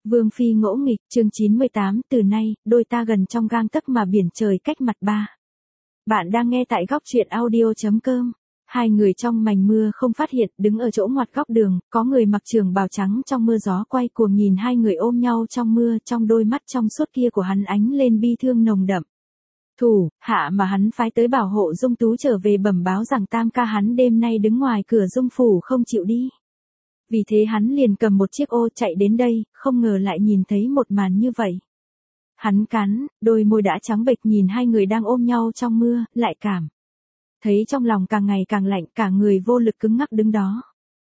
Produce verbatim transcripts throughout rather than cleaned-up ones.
Vương phi ngỗ nghịch, chương chín mươi tám, từ nay, đôi ta gần trong gang tấc mà biển trời cách mặt ba. Bạn đang nghe tại góc truyện audio chấm com. Hai người trong mành mưa không phát hiện, đứng ở chỗ ngoặt góc đường, có người mặc trường bào trắng trong mưa gió quay cuồng nhìn hai người ôm nhau trong mưa, trong đôi mắt trong suốt kia của hắn ánh lên bi thương nồng đậm. Thủ, hạ mà hắn phái tới bảo hộ Dung Tú trở về bẩm báo rằng tam ca hắn đêm nay đứng ngoài cửa Dung phủ không chịu đi. Vì thế hắn liền cầm một chiếc ô chạy đến đây, không ngờ lại nhìn thấy một màn như vậy. Hắn cắn, đôi môi đã trắng bệch nhìn hai người đang ôm nhau trong mưa, lại cảm thấy trong lòng càng ngày càng lạnh, cả người vô lực cứng ngắc đứng đó.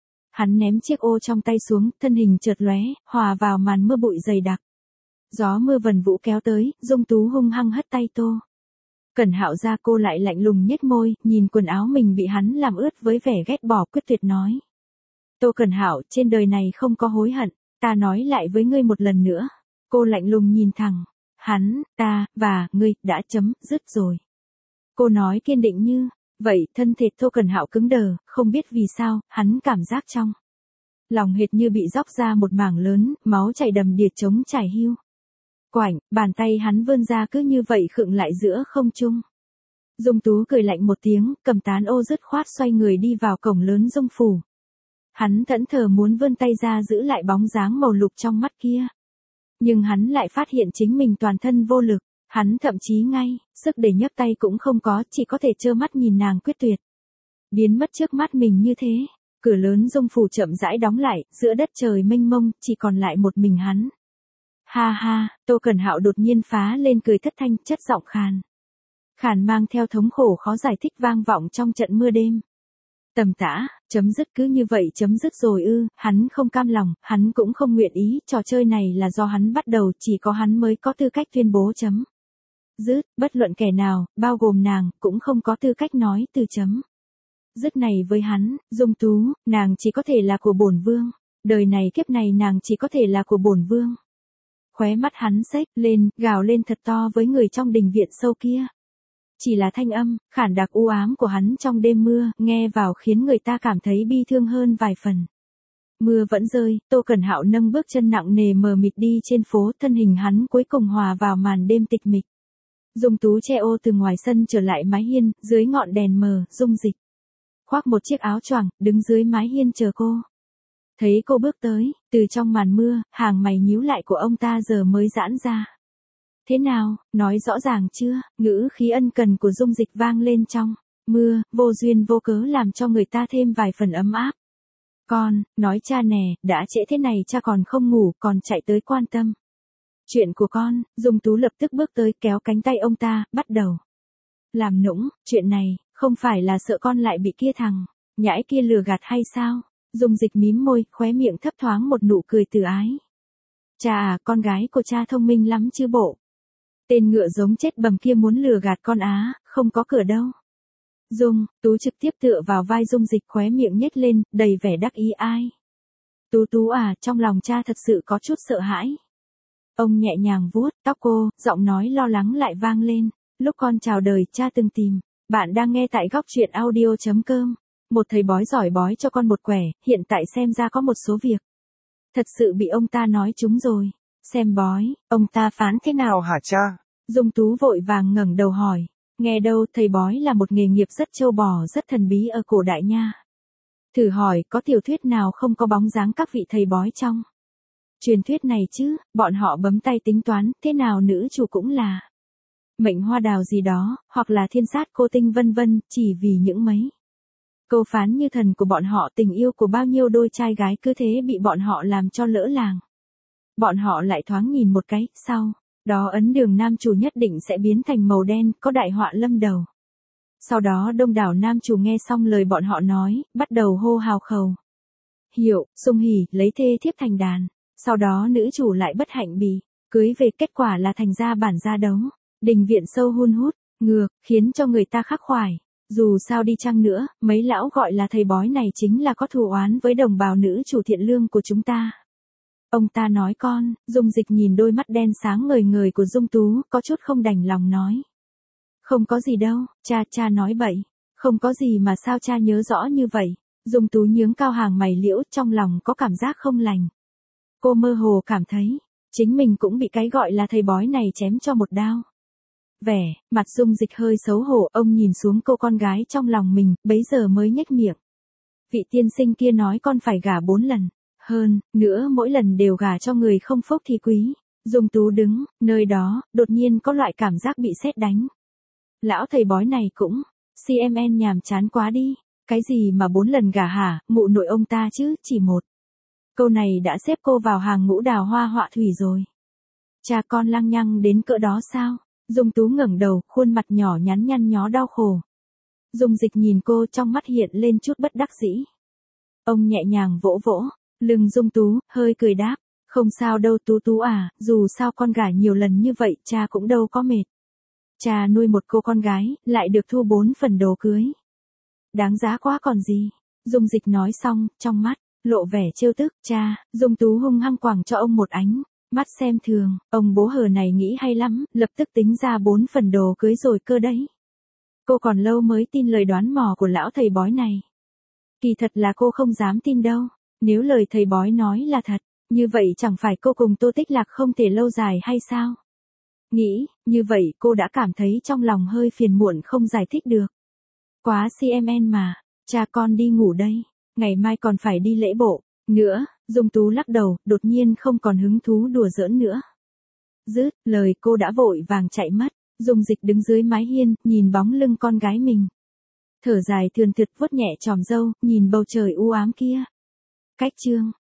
Hắn ném chiếc ô trong tay xuống, thân hình chợt lóe, hòa vào màn mưa bụi dày đặc. Gió mưa vần vũ kéo tới, Dung Tú hung hăng hất tay Tô Cẩn Hạo ra, cô lại lạnh lùng nhếch môi, nhìn quần áo mình bị hắn làm ướt với vẻ ghét bỏ quyết tuyệt nói. Tô Cẩn Hạo, trên đời này không có hối hận, ta nói lại với ngươi một lần nữa. Cô lạnh lùng nhìn thẳng, hắn, ta, và, ngươi, đã chấm, dứt rồi. Cô nói kiên định như, vậy thân thể Tô Cẩn Hạo cứng đờ, không biết vì sao, hắn cảm giác trong lòng hệt như bị róc ra một mảng lớn, máu chảy đầm đìa trống trải hiu. Quảnh, bàn tay hắn vươn ra cứ như vậy khựng lại giữa không trung. Dung Tú cười lạnh một tiếng, cầm tán ô dứt khoát xoay người đi vào cổng lớn Dung phủ. Hắn thẫn thờ muốn vươn tay ra giữ lại bóng dáng màu lục trong mắt kia. Nhưng hắn lại phát hiện chính mình toàn thân vô lực, hắn thậm chí ngay, sức để nhấc tay cũng không có, chỉ có thể trơ mắt nhìn nàng quyết tuyệt biến mất trước mắt mình như thế. Cửa lớn Dung phủ chậm rãi đóng lại, giữa đất trời mênh mông, chỉ còn lại một mình hắn. Ha ha, Tô Cẩn Hạo đột nhiên phá lên cười thất thanh, chất giọng khàn khàn mang theo thống khổ khó giải thích vang vọng trong trận mưa đêm. Tầm tã, chấm dứt cứ như vậy chấm dứt rồi ư, hắn không cam lòng, hắn cũng không nguyện ý, trò chơi này là do hắn bắt đầu, chỉ có hắn mới có tư cách tuyên bố chấm dứt, bất luận kẻ nào, bao gồm nàng, cũng không có tư cách nói từ chấm dứt này với hắn. Dung Tú, nàng chỉ có thể là của bổn vương, đời này kiếp này nàng chỉ có thể là của bổn vương. Khóe mắt hắn xếch lên, gào lên thật to với người trong đình viện sâu kia. Chỉ là thanh âm, khản đặc u ám của hắn trong đêm mưa, nghe vào khiến người ta cảm thấy bi thương hơn vài phần. Mưa vẫn rơi, Tô Cẩn Hạo nâng bước chân nặng nề mờ mịt đi trên phố, thân hình hắn cuối cùng hòa vào màn đêm tịch mịch. Dung Tú che ô từ ngoài sân trở lại mái hiên, dưới ngọn đèn mờ, Dung Dịch khoác một chiếc áo choàng, đứng dưới mái hiên chờ cô. Thấy cô bước tới, từ trong màn mưa, hàng mày nhíu lại của ông ta giờ mới giãn ra. Thế nào, nói rõ ràng chưa? Ngữ khí ân cần của Dung Dịch vang lên trong mưa, vô duyên vô cớ làm cho người ta thêm vài phần ấm áp. Con, nói cha nè, đã trễ thế này cha còn không ngủ, còn chạy tới quan tâm chuyện của con. Dung Tú lập tức bước tới kéo cánh tay ông ta, bắt đầu làm nũng. Chuyện này, không phải là sợ con lại bị kia thằng nhãi kia lừa gạt hay sao? Dung Dịch mím môi, khóe miệng thấp thoáng một nụ cười từ ái. Cha à, con gái của cha thông minh lắm chứ bộ. Tên ngựa giống chết bầm kia muốn lừa gạt con á, không có cửa đâu. Dung, Tú trực tiếp tựa vào vai Dung Dịch, khóe miệng nhếch lên, đầy vẻ đắc ý ai. Tú Tú à, trong lòng cha thật sự có chút sợ hãi. Ông nhẹ nhàng vuốt tóc cô, giọng nói lo lắng lại vang lên. Lúc con chào đời, cha từng tìm. Bạn đang nghe tại góc truyện audio chấm com. Một thầy bói giỏi bói cho con một quẻ, hiện tại xem ra có một số việc thật sự bị ông ta nói trúng rồi. Xem bói, ông ta phán thế nào hả cha? Dung Tú vội vàng ngẩng đầu hỏi. Nghe đâu, thầy bói là một nghề nghiệp rất trâu bò, rất thần bí ở cổ đại nha. Thử hỏi, có tiểu thuyết nào không có bóng dáng các vị thầy bói trong truyền thuyết này chứ? Bọn họ bấm tay tính toán, thế nào nữ chủ cũng là mệnh hoa đào gì đó, hoặc là thiên sát cô tinh vân vân, chỉ vì những mấy câu phán như thần của bọn họ, tình yêu của bao nhiêu đôi trai gái cứ thế bị bọn họ làm cho lỡ làng. Bọn họ lại thoáng nhìn một cái, sau đó ấn đường nam chủ nhất định sẽ biến thành màu đen, có đại họa lâm đầu. Sau đó đông đảo nam chủ nghe xong lời bọn họ nói, bắt đầu hô hào khẩu hiệu, sung hỉ, lấy thê thiếp thành đàn. Sau đó nữ chủ lại bất hạnh bị cưới về, kết quả là thành ra bản gia đấu. Đình viện sâu hun hút, ngược, khiến cho người ta khắc khoải. Dù sao đi chăng nữa, mấy lão gọi là thầy bói này chính là có thù oán với đồng bào nữ chủ thiện lương của chúng ta. Ông ta nói con. Dung Dịch nhìn đôi mắt đen sáng ngời ngời của Dung Tú, có chút không đành lòng nói. Không có gì đâu, cha, cha nói bậy. Không có gì mà sao cha nhớ rõ như vậy. Dung Tú nhướng cao hàng mày liễu, trong lòng có cảm giác không lành. Cô mơ hồ cảm thấy, Chính mình cũng bị cái gọi là thầy bói này chém cho một đao. Vẻ, mặt Dung Dịch hơi xấu hổ, ông nhìn xuống cô con gái trong lòng mình, bấy giờ mới nhếch miệng. Vị tiên sinh kia nói con phải gả bốn lần. Hơn, nữa mỗi lần đều gả cho người không phúc thì quý. Dung Tú đứng, nơi đó, đột nhiên có loại cảm giác bị sét đánh. Lão thầy bói này cũng, xê em en nhàm chán quá đi. Cái gì mà bốn lần gả hả, mụ nội ông ta chứ, chỉ một. Câu này đã xếp cô vào hàng ngũ đào hoa họa thủy rồi. Cha con lăng nhăng đến cỡ đó sao? Dung Tú ngẩng đầu, khuôn mặt nhỏ nhắn nhăn nhó đau khổ. Dung Dịch nhìn cô, trong mắt hiện lên chút bất đắc dĩ. Ông nhẹ nhàng vỗ vỗ lưng Dung Tú, hơi cười đáp, không sao đâu Tú Tú à, dù sao con gả nhiều lần như vậy, cha cũng đâu có mệt. Cha nuôi một cô con gái, lại được thu bốn phần đồ cưới. Đáng giá quá còn gì. Dung Dịch nói xong, trong mắt lộ vẻ trêu tức. Cha, Dung Tú hung hăng quẳng cho ông một ánh mắt xem thường. Ông bố hờ này nghĩ hay lắm, lập tức tính ra bốn phần đồ cưới rồi cơ đấy. Cô còn lâu mới tin lời đoán mò của lão thầy bói này. Kỳ thật là cô không dám tin đâu. Nếu lời thầy bói nói là thật, như vậy chẳng phải cô cùng Tô Tích Lạc không thể lâu dài hay sao? Nghĩ, như vậy cô đã cảm thấy trong lòng hơi phiền muộn không giải thích được. Quá xê em en mà, cha con đi ngủ đây, ngày mai còn phải đi lễ bộ. Nữa, Dung Tú lắc đầu, đột nhiên không còn hứng thú đùa giỡn nữa. Dứt lời cô đã vội vàng chạy mất. Dung Dịch đứng dưới mái hiên, nhìn bóng lưng con gái mình. Thở dài thườn thượt vuốt nhẹ chòm râu, nhìn bầu trời u ám kia. Cách chương